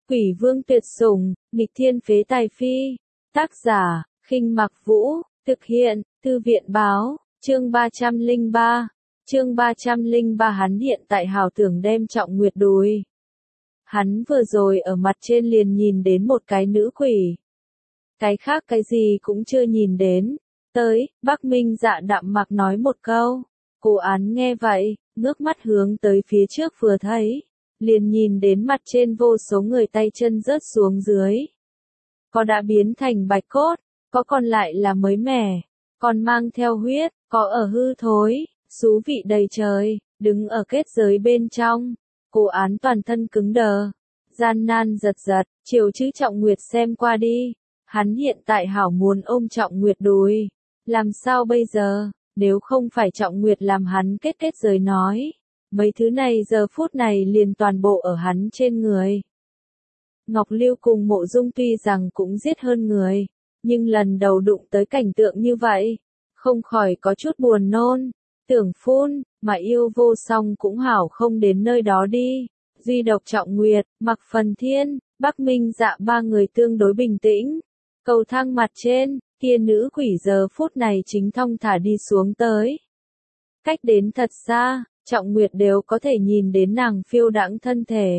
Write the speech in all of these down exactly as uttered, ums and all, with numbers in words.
Quỷ vương tuyệt sủng, nghịch thiên phế tài phi. Tác giả, Khinh Mặc Vũ, thực hiện, Thư viện báo, chương ba trăm lẻ ba. Chương ba trăm lẻ ba hắn hiện tại hào tưởng đem Trọng Nguyệt đùi. Hắn vừa rồi ở mặt trên liền nhìn đến một cái nữ quỷ. Cái khác cái gì cũng chưa nhìn đến. Tới, Bắc Minh Dạ đạm mặc nói một câu. Cô án nghe vậy, ngước mắt hướng tới phía trước vừa thấy. Liền nhìn đến mặt trên vô số người tay chân rớt xuống dưới. Có đã biến thành bạch cốt, có còn lại là mới mẻ, còn mang theo huyết, có ở hư thối, xú vị đầy trời, đứng ở kết giới bên trong. Cô án toàn thân cứng đờ, gian nan giật giật, chiều chữ Trọng Nguyệt xem qua đi. Hắn hiện tại hảo muốn ôm Trọng Nguyệt đùi. Làm sao bây giờ, nếu không phải Trọng Nguyệt làm hắn kết kết giới nói. Mấy thứ này giờ phút này liền toàn bộ ở hắn trên người. Ngọc Lưu cùng Mộ Dung tuy rằng cũng giết hơn người, nhưng lần đầu đụng tới cảnh tượng như vậy, không khỏi có chút buồn nôn, tưởng phun, mà yêu vô song cũng hảo không đến nơi đó đi. Duy độc Trọng Nguyệt, Mặc Phần Thiên, Bắc Minh Dạ ba người tương đối bình tĩnh. Cầu thang mặt trên, kia nữ quỷ giờ phút này chính thong thả đi xuống tới. Cách đến thật xa, Trọng Nguyệt đều có thể nhìn đến nàng phiêu đãng thân thể.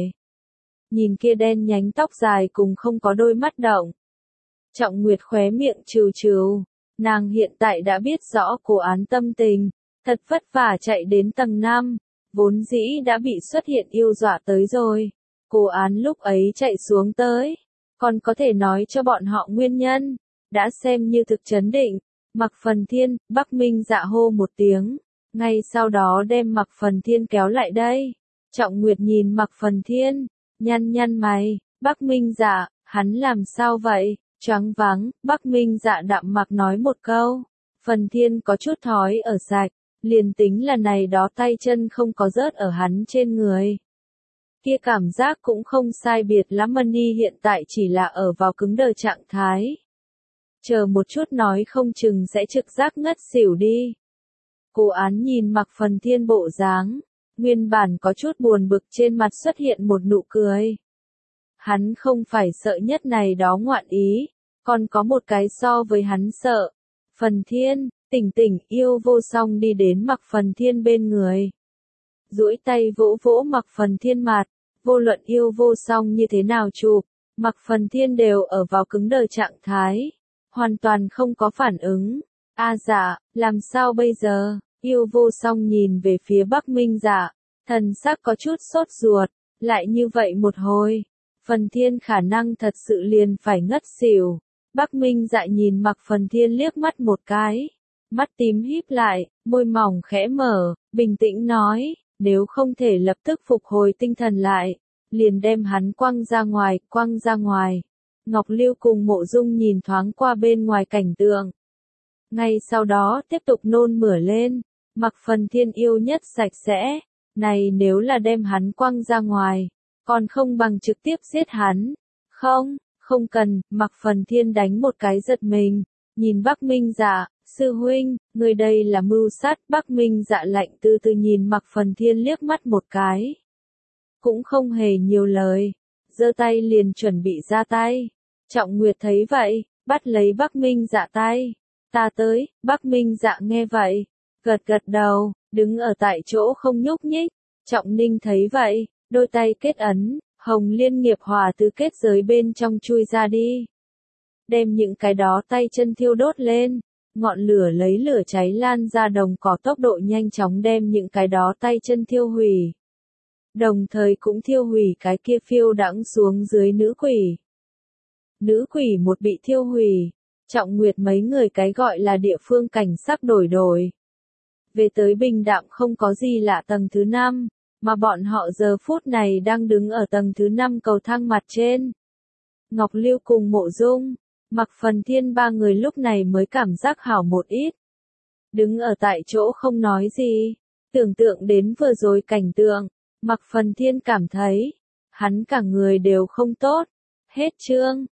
Nhìn kia đen nhánh tóc dài cùng không có đôi mắt động. Trọng Nguyệt khóe miệng trừ trừ, nàng hiện tại đã biết rõ Cô án tâm tình, thật vất vả chạy đến tầng năm, vốn dĩ đã bị xuất hiện yêu dọa tới rồi. Cô án lúc ấy chạy xuống tới, còn có thể nói cho bọn họ nguyên nhân, đã xem như thực chấn định. Mặc Phần Thiên, Bắc Minh Dạ hô một tiếng. Ngay sau đó đem Mặc Phần Thiên kéo lại đây. Trọng Nguyệt nhìn Mặc Phần Thiên, nhăn nhăn mày, Bắc Minh Dạ, hắn làm sao vậy, choáng váng. Bắc Minh Dạ đạm mặc nói một câu, Phần Thiên có chút thói ở sạch, liền tính là này đó tay chân không có rớt ở hắn trên người. Kia cảm giác cũng không sai biệt lắm, Mani hiện tại chỉ là ở vào cứng đờ trạng thái. Chờ một chút nói không chừng sẽ trực giác ngất xỉu đi. Cô án nhìn Mặc Phần Thiên bộ dáng, nguyên bản có chút buồn bực trên mặt xuất hiện một nụ cười. Hắn không phải sợ nhất này đó ngoạn ý, còn có một cái so với hắn sợ. Phần Thiên, tỉnh tỉnh, yêu vô song đi đến Mặc Phần Thiên bên người. Duỗi tay vỗ vỗ Mặc Phần Thiên mặt, vô luận yêu vô song như thế nào chụp, Mặc Phần Thiên đều ở vào cứng đờ trạng thái, hoàn toàn không có phản ứng. A dạ, làm sao bây giờ? Yêu vô song nhìn về phía Bắc Minh Dạ, thần sắc có chút sốt ruột, lại như vậy một hồi, Phần Thiên khả năng thật sự liền phải ngất xỉu. Bắc Minh Dạ nhìn Mặc Phần Thiên liếc mắt một cái, mắt tím híp lại, môi mỏng khẽ mở, bình tĩnh nói, nếu không thể lập tức phục hồi tinh thần lại, liền đem hắn quăng ra ngoài, quăng ra ngoài. Ngọc Lưu cùng Mộ Dung nhìn thoáng qua bên ngoài cảnh tượng. Ngay sau đó tiếp tục nôn mửa lên, Mặc Phần Thiên yêu nhất sạch sẽ, này nếu là đem hắn quăng ra ngoài, còn không bằng trực tiếp giết hắn. Không, không cần, Mặc Phần Thiên đánh một cái giật mình, nhìn Bắc Minh Dạ, sư huynh, người đây là mưu sát. Bắc Minh Dạ lạnh từ từ nhìn Mặc Phần Thiên liếc mắt một cái. Cũng không hề nhiều lời, giơ tay liền chuẩn bị ra tay. Trọng Nguyệt thấy vậy, bắt lấy Bắc Minh Dạ tay. Ta tới. Bắc Minh Dạ nghe vậy, gật gật đầu, đứng ở tại chỗ không nhúc nhích. Trọng Ninh thấy vậy, đôi tay kết ấn, Hồng Liên nghiệp hỏa từ kết giới bên trong chui ra đi. Đem những cái đó tay chân thiêu đốt lên, ngọn lửa lấy lửa cháy lan ra đồng cỏ tốc độ nhanh chóng đem những cái đó tay chân thiêu hủy. Đồng thời cũng thiêu hủy cái kia phiêu đãng xuống dưới nữ quỷ. Nữ quỷ một bị thiêu hủy, Trọng Nguyệt mấy người cái gọi là địa phương cảnh sắc đổi đổi. Về tới bình đạm không có gì lạ tầng thứ năm, mà bọn họ giờ phút này đang đứng ở tầng thứ năm cầu thang mặt trên. Ngọc Lưu cùng Mộ Dung, Mặc Phần Thiên ba người lúc này mới cảm giác hảo một ít. Đứng ở tại chỗ không nói gì, tưởng tượng đến vừa rồi cảnh tượng, Mặc Phần Thiên cảm thấy, hắn cả người đều không tốt. Hết chương.